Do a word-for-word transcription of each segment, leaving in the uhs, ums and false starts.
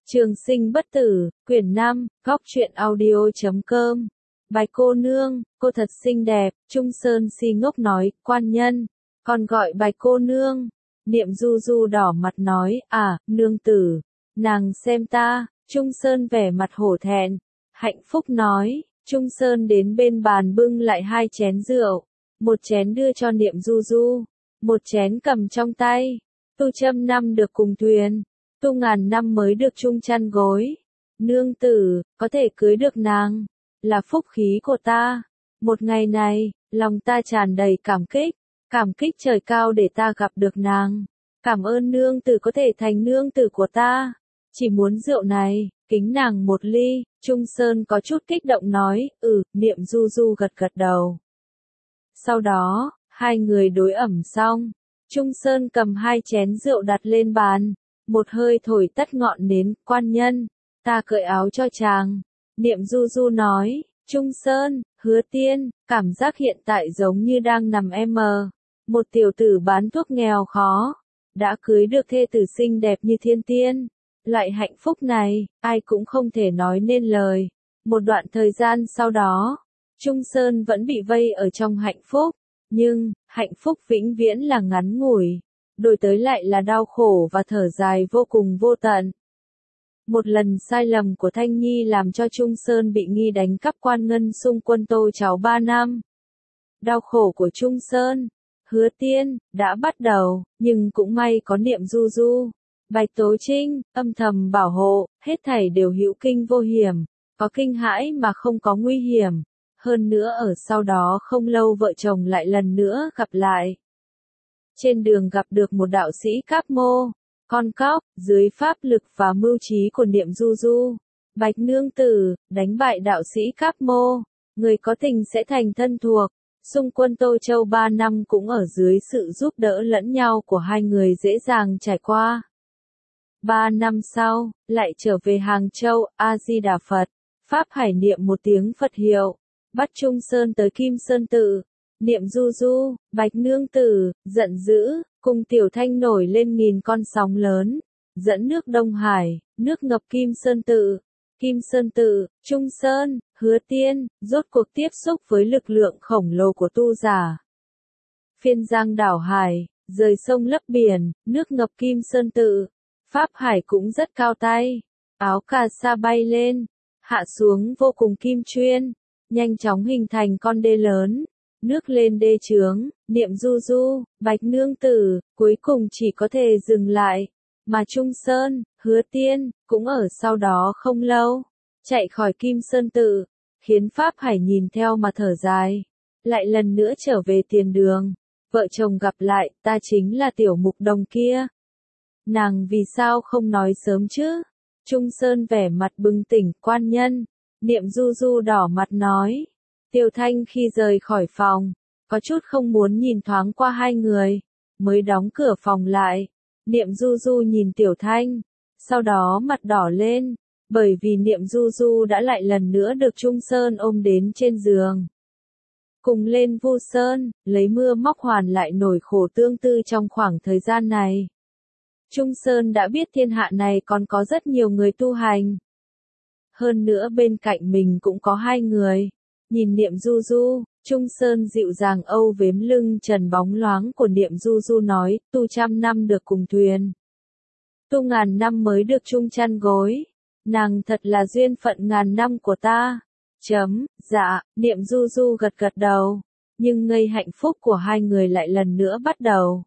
Trường sinh bất tử, quyển năm, góc truyện audio chấm com. Bạch cô nương, cô thật xinh đẹp, Trung Sơn si ngốc nói, quan nhân, còn gọi bạch cô nương. Niệm Du Du đỏ mặt nói, à, nương tử, nàng xem ta. Trung Sơn vẻ mặt hổ thẹn. Hạnh Phúc nói, Trung Sơn đến bên bàn bưng lại hai chén rượu, một chén đưa cho Niệm Du Du, một chén cầm trong tay. Tu trăm năm được cùng thuyền, tu ngàn năm mới được chung chăn gối. Nương tử, có thể cưới được nàng, là phúc khí của ta. Một ngày này, lòng ta tràn đầy cảm kích, cảm kích trời cao để ta gặp được nàng. Cảm ơn nương tử có thể thành nương tử của ta. Chỉ muốn rượu này, kính nàng một ly. Trung Sơn có chút kích động nói, ừ, Niệm Du Du gật gật đầu. Sau đó, hai người đối ẩm xong, Trung Sơn cầm hai chén rượu đặt lên bàn, một hơi thổi tắt ngọn nến, quan nhân, ta cởi áo cho chàng. Niệm Du Du nói, Trung Sơn, Hứa Tiên, cảm giác hiện tại giống như đang nằm em một tiểu tử bán thuốc nghèo khó, đã cưới được thê tử xinh đẹp như thiên tiên. Loại hạnh phúc này, ai cũng không thể nói nên lời. Một đoạn thời gian sau đó, Trung Sơn vẫn bị vây ở trong hạnh phúc, nhưng, hạnh phúc vĩnh viễn là ngắn ngủi, đổi tới lại là đau khổ và thở dài vô cùng vô tận. Một lần sai lầm của Thanh Nhi làm cho Trung Sơn bị nghi đánh cắp quan ngân xung quân Tô cháu ba năm. Đau khổ của Trung Sơn, Hứa Tiên, đã bắt đầu, nhưng cũng may có Niệm Du Du, Bạch Tố Trinh, âm thầm bảo hộ, hết thảy đều hữu kinh vô hiểm, có kinh hãi mà không có nguy hiểm. Hơn nữa ở sau đó không lâu vợ chồng lại lần nữa gặp lại. Trên đường gặp được một đạo sĩ Cáp Mô, con cóc, dưới pháp lực và mưu trí của Niệm Du Du, Bạch nương tử, đánh bại đạo sĩ Cáp Mô, người có tình sẽ thành thân thuộc. Xung quân Tô Châu ba năm cũng ở dưới sự giúp đỡ lẫn nhau của hai người dễ dàng trải qua. Ba năm sau, lại trở về Hàng Châu, A-di-đà Phật, Pháp Hải niệm một tiếng Phật hiệu, bắt Trung Sơn tới Kim Sơn Tự. Niệm Du Du, Bạch nương tử, giận dữ, cùng Tiểu Thanh nổi lên nghìn con sóng lớn, dẫn nước Đông Hải, nước ngập Kim Sơn Tự. Kim Sơn Tự, Trung Sơn, Hứa Tiên, rốt cuộc tiếp xúc với lực lượng khổng lồ của tu giả. Phiên giang đảo hải, rời sông lấp biển, nước ngập Kim Sơn Tự. Pháp Hải cũng rất cao tay, áo cà sa bay lên, hạ xuống vô cùng kim chuyên, nhanh chóng hình thành con đê lớn, nước lên đê chướng. Niệm Du Du, Bạch nương tử, cuối cùng chỉ có thể dừng lại, mà Trung Sơn, Hứa Tiên, cũng ở sau đó không lâu, chạy khỏi Kim Sơn Tự, khiến Pháp Hải nhìn theo mà thở dài, lại lần nữa trở về tiền đường. Vợ chồng gặp lại, ta chính là Tiểu Mục Đồng kia. Nàng vì sao không nói sớm chứ? Trung Sơn vẻ mặt bừng tỉnh, quan nhân. Niệm Du Du đỏ mặt nói. Tiểu Thanh khi rời khỏi phòng, có chút không muốn nhìn thoáng qua hai người, mới đóng cửa phòng lại. Niệm Du Du nhìn Tiểu Thanh, sau đó mặt đỏ lên, bởi vì Niệm Du Du đã lại lần nữa được Trung Sơn ôm đến trên giường. Cùng lên Vu Sơn, lấy mưa móc hoàn lại nỗi khổ tương tư trong khoảng thời gian này. Trung Sơn đã biết thiên hạ này còn có rất nhiều người tu hành. Hơn nữa bên cạnh mình cũng có hai người. Nhìn Niệm Du Du, Trung Sơn dịu dàng âu vếm lưng trần bóng loáng của Niệm Du Du nói, tu trăm năm được cùng thuyền, tu ngàn năm mới được chung chăn gối. Nàng thật là duyên phận ngàn năm của ta. Chấm, dạ, Niệm Du Du gật gật đầu. Nhưng ngây hạnh phúc của hai người lại lần nữa bắt đầu.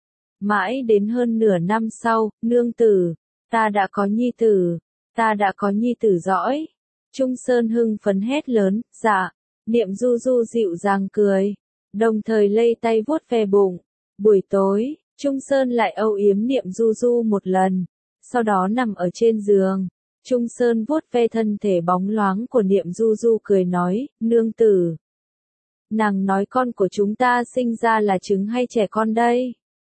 Mãi đến hơn nửa năm sau, nương tử, ta đã có nhi tử, ta đã có nhi tử dõi. Trung Sơn hưng phấn hét lớn, dạ. Niệm Du Du dịu dàng cười, đồng thời lay tay vuốt ve bụng. Buổi tối, Trung Sơn lại âu yếm Niệm Du Du một lần, sau đó nằm ở trên giường. Trung Sơn vuốt ve thân thể bóng loáng của Niệm Du Du cười nói, nương tử. Nàng nói con của chúng ta sinh ra là trứng hay trẻ con đây?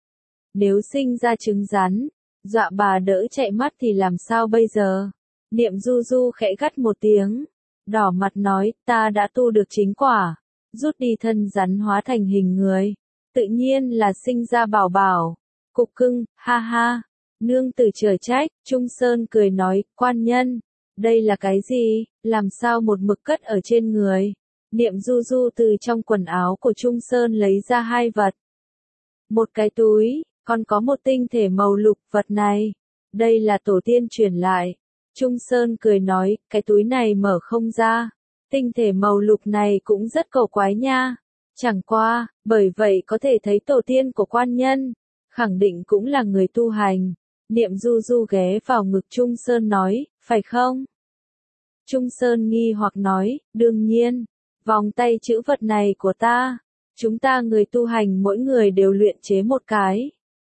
Nếu sinh ra trứng rắn, dọa bà đỡ chạy mắt thì làm sao bây giờ? Niệm Du Du khẽ gắt một tiếng, đỏ mặt nói, ta đã tu được chính quả, rút đi thân rắn hóa thành hình người, tự nhiên là sinh ra bảo bảo, cục cưng, ha ha. Nương tử chở trách, Trung Sơn cười nói, quan nhân, đây là cái gì, làm sao một mực cất ở trên người. Niệm Du Du từ trong quần áo của Trung Sơn lấy ra hai vật. Một cái túi, còn có một tinh thể màu lục, vật này. Đây là tổ tiên truyền lại. Trung Sơn cười nói, cái túi này mở không ra. Tinh thể màu lục này cũng rất cổ quái nha. Chẳng qua, bởi vậy có thể thấy tổ tiên của quan nhân, khẳng định cũng là người tu hành. Niệm Du Du ghé vào ngực Trung Sơn nói, phải không? Trung Sơn nghi hoặc nói, đương nhiên, vòng tay chữ vật này của ta, chúng ta người tu hành mỗi người đều luyện chế một cái.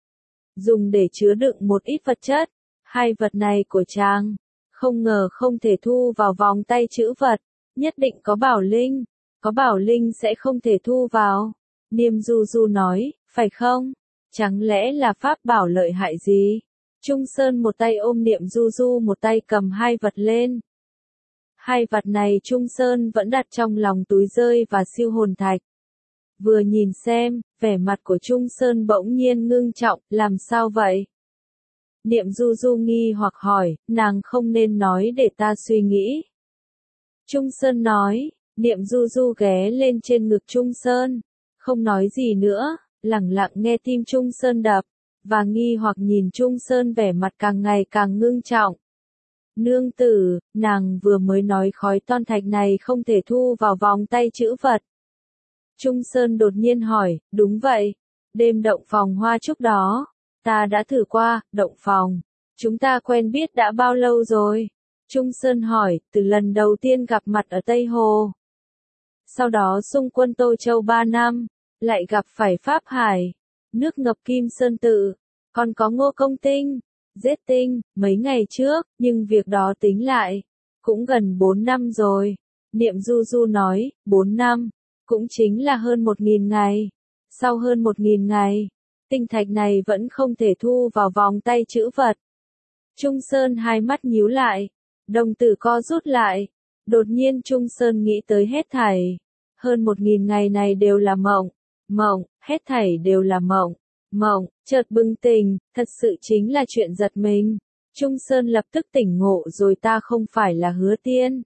Dùng để chứa đựng một ít vật chất, hai vật này của chàng, không ngờ không thể thu vào vòng tay chữ vật, nhất định có bảo linh, có bảo linh sẽ không thể thu vào. Niệm Du Du nói, phải không? Chẳng lẽ là pháp bảo lợi hại gì? Trung Sơn một tay ôm Niệm Du Du một tay cầm hai vật lên. Hai vật này Trung Sơn vẫn đặt trong lòng túi rơi và siêu hồn thạch. Vừa nhìn xem, vẻ mặt của Trung Sơn bỗng nhiên ngưng trọng, làm sao vậy? Niệm Du Du nghi hoặc hỏi, nàng không nên nói để ta suy nghĩ. Trung Sơn nói, Niệm Du Du ghé lên trên ngực Trung Sơn, không nói gì nữa, lặng lặng nghe tim Trung Sơn đập, và nghi hoặc nhìn Trung Sơn vẻ mặt càng ngày càng ngưng trọng. Nương tử, nàng vừa mới nói khói toan thạch này không thể thu vào vòng tay chữ vật. Trung Sơn đột nhiên hỏi, đúng vậy, đêm động phòng hoa trúc đó, ta đã thử qua, động phòng, chúng ta quen biết đã bao lâu rồi? Trung Sơn hỏi, từ lần đầu tiên gặp mặt ở Tây Hồ. Sau đó xung quân Tô Châu ba năm, lại gặp phải Pháp Hải, nước ngập Kim Sơn Tự, còn có Ngô Công Tinh, Giết Tinh, mấy ngày trước, nhưng việc đó tính lại, cũng gần bốn năm rồi. Niệm Du Du nói, bốn năm, cũng chính là hơn một nghìn ngày. Sau hơn một nghìn ngày, tinh thạch này vẫn không thể thu vào vòng tay chữ vật. Trung Sơn hai mắt nhíu lại, đồng tử co rút lại. Đột nhiên Trung Sơn nghĩ tới hết thảy. Hơn một nghìn ngày này đều là mộng, mộng, hết thảy đều là mộng, mộng, chợt bừng tỉnh, thật sự chính là chuyện giật mình. Trung Sơn lập tức tỉnh ngộ rồi, ta không phải là Hứa Tiên.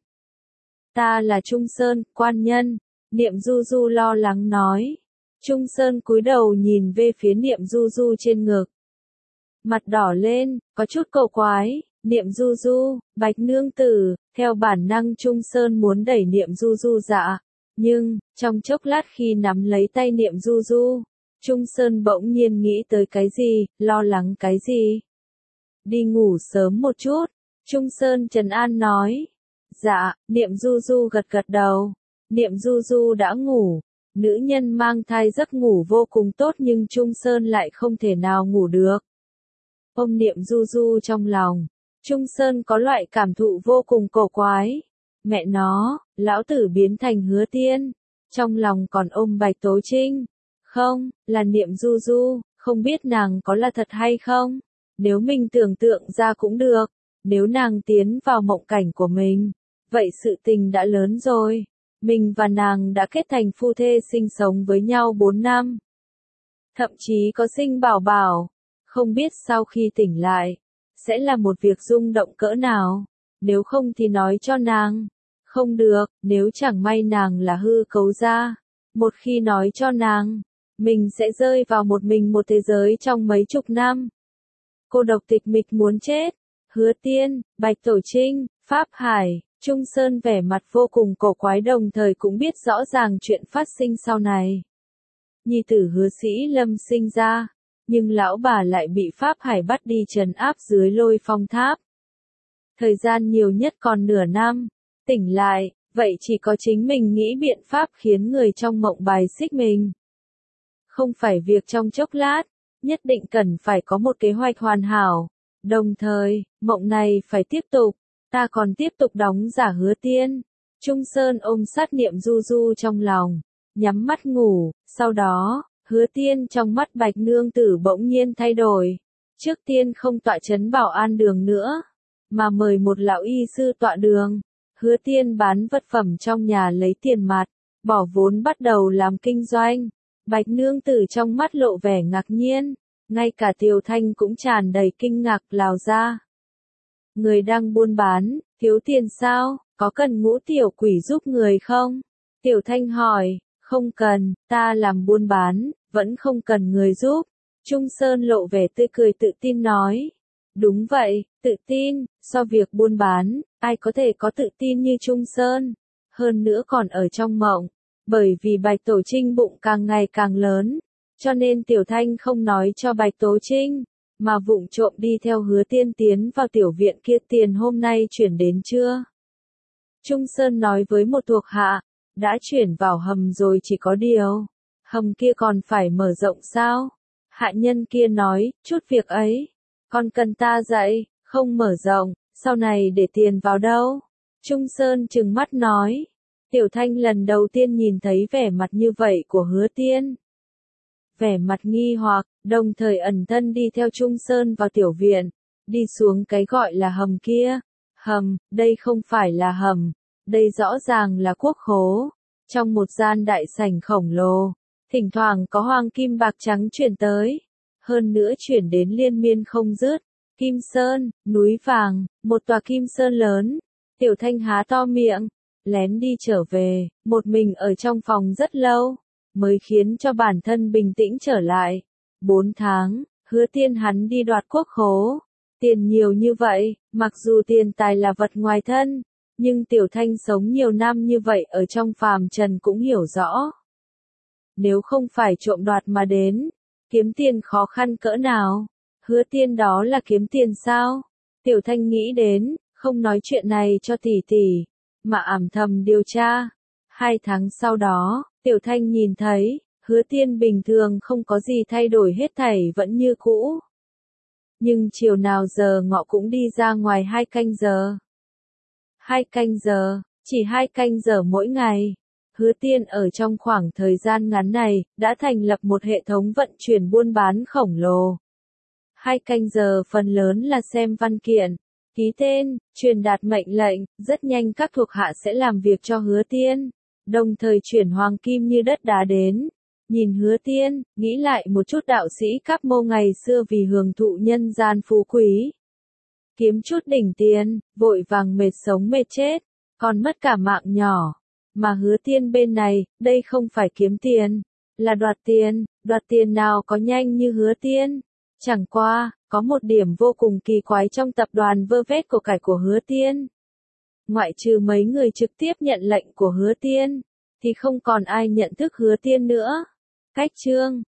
Ta là Trung Sơn, quan nhân. Niệm Du Du lo lắng nói. Trung Sơn cúi đầu nhìn về phía Niệm Du Du trên ngực. Mặt đỏ lên, có chút cổ quái. Niệm Du Du, Bạch nương tử, theo bản năng Trung Sơn muốn đẩy Niệm Du Du dạ. Nhưng, trong chốc lát khi nắm lấy tay Niệm Du Du, Trung Sơn bỗng nhiên nghĩ tới cái gì, lo lắng cái gì. Đi ngủ sớm một chút, Trung Sơn trấn an nói. Dạ, Niệm Du Du gật gật đầu. Niệm Du Du đã ngủ. Nữ nhân mang thai giấc ngủ vô cùng tốt nhưng Trung Sơn lại không thể nào ngủ được. Ôm Niệm Du Du trong lòng, Trung Sơn có loại cảm thụ vô cùng cổ quái. Mẹ nó, lão tử biến thành Hứa Tiên, trong lòng còn ôm Bạch Tố Trinh. Không, là Niệm Du Du, không biết nàng có là thật hay không. Nếu mình tưởng tượng ra cũng được, nếu nàng tiến vào mộng cảnh của mình, vậy sự tình đã lớn rồi. Mình và nàng đã kết thành phu thê sinh sống với nhau bốn năm. Thậm chí có sinh bảo bảo. Không biết sau khi tỉnh lại, sẽ là một việc rung động cỡ nào. Nếu không thì nói cho nàng. Không được, nếu chẳng may nàng là hư cấu ra. Một khi nói cho nàng, mình sẽ rơi vào một mình một thế giới trong mấy chục năm. Cô độc tịch mịch muốn chết. Hứa Tiên, Bạch Tổ Trinh, Pháp Hải. Trung Sơn vẻ mặt vô cùng cổ quái đồng thời cũng biết rõ ràng chuyện phát sinh sau này. Nhi tử Hứa Sĩ Lâm sinh ra, nhưng lão bà lại bị Pháp Hải bắt đi trấn áp dưới Lôi Phong Tháp. Thời gian nhiều nhất còn nửa năm, tỉnh lại, vậy chỉ có chính mình nghĩ biện pháp khiến người trong mộng bài xích mình. Không phải việc trong chốc lát, nhất định cần phải có một kế hoạch hoàn hảo. Đồng thời, mộng này phải tiếp tục. Ta còn tiếp tục đóng giả Hứa Tiên. Trung Sơn ôm sát Niệm Du Du trong lòng, nhắm mắt ngủ, sau đó, Hứa Tiên trong mắt Bạch nương tử bỗng nhiên thay đổi. Trước tiên không tọa chấn Bảo An đường nữa, mà mời một lão y sư tọa đường. Hứa Tiên bán vật phẩm trong nhà lấy tiền mặt, bỏ vốn bắt đầu làm kinh doanh. Bạch nương tử trong mắt lộ vẻ ngạc nhiên. Ngay cả Tiểu Thanh cũng tràn đầy kinh ngạc lào ra. Người đang buôn bán, thiếu tiền sao, có cần ngũ tiểu quỷ giúp người không? Tiểu Thanh hỏi, không cần, ta làm buôn bán, vẫn không cần người giúp. Trung Sơn lộ vẻ tươi cười tự tin nói. Đúng vậy, tự tin, so việc buôn bán, ai có thể có tự tin như Trung Sơn. Hơn nữa còn ở trong mộng, bởi vì Bạch Tổ Trinh bụng càng ngày càng lớn, cho nên Tiểu Thanh không nói cho Bạch Tố Trinh, mà vụng trộm đi theo Hứa Tiên tiến vào tiểu viện kia. Tiền hôm nay chuyển đến chưa? Trung Sơn nói với một thuộc hạ, đã chuyển vào hầm rồi, chỉ có điều, hầm kia còn phải mở rộng sao? Hạ nhân kia nói, chút việc ấy, còn cần ta dạy, không mở rộng, sau này để tiền vào đâu? Trung Sơn trừng mắt nói. Tiểu Thanh lần đầu tiên nhìn thấy vẻ mặt như vậy của Hứa Tiên. Vẻ mặt nghi hoặc, đồng thời ẩn thân đi theo Trung Sơn vào tiểu viện, đi xuống cái gọi là hầm kia. Hầm, đây không phải là hầm, đây rõ ràng là quốc khố. Trong một gian đại sảnh khổng lồ, thỉnh thoảng có hoàng kim bạc trắng chuyển tới, hơn nữa chuyển đến liên miên không dứt. Kim Sơn, núi vàng, một tòa Kim Sơn lớn. Tiểu Thanh há to miệng, lén đi trở về, một mình ở trong phòng rất lâu, mới khiến cho bản thân bình tĩnh trở lại. Bốn tháng, Hứa Tiên hắn đi đoạt quốc khố. Tiền nhiều như vậy, mặc dù tiền tài là vật ngoài thân, nhưng Tiểu Thanh sống nhiều năm như vậy ở trong phàm trần cũng hiểu rõ. Nếu không phải trộm đoạt mà đến, kiếm tiền khó khăn cỡ nào. Hứa Tiên đó là kiếm tiền sao? Tiểu Thanh nghĩ đến, không nói chuyện này cho tỷ tỷ, mà ảm thầm điều tra. Hai tháng sau đó, Tiểu Thanh nhìn thấy, Hứa Tiên bình thường không có gì thay đổi, hết thảy vẫn như cũ. Nhưng chiều nào giờ ngọ cũng đi ra ngoài hai canh giờ. Hai canh giờ, chỉ hai canh giờ mỗi ngày. Hứa Tiên ở trong khoảng thời gian ngắn này, đã thành lập một hệ thống vận chuyển buôn bán khổng lồ. Hai canh giờ phần lớn là xem văn kiện, ký tên, truyền đạt mệnh lệnh, rất nhanh các thuộc hạ sẽ làm việc cho Hứa Tiên, đồng thời chuyển hoàng kim như đất đá đến. Nhìn Hứa Tiên, nghĩ lại một chút đạo sĩ Các Mâu ngày xưa vì hưởng thụ nhân gian phú quý, kiếm chút đỉnh tiền, vội vàng mệt sống mệt chết, còn mất cả mạng nhỏ. Mà Hứa Tiên bên này, đây không phải kiếm tiền, là đoạt tiền. Đoạt tiền nào có nhanh như Hứa Tiên. Chẳng qua, có một điểm vô cùng kỳ quái trong tập đoàn vơ vét của cải của Hứa Tiên. Ngoại trừ mấy người trực tiếp nhận lệnh của Hứa Tiên, thì không còn ai nhận thức Hứa Tiên nữa. Cách chương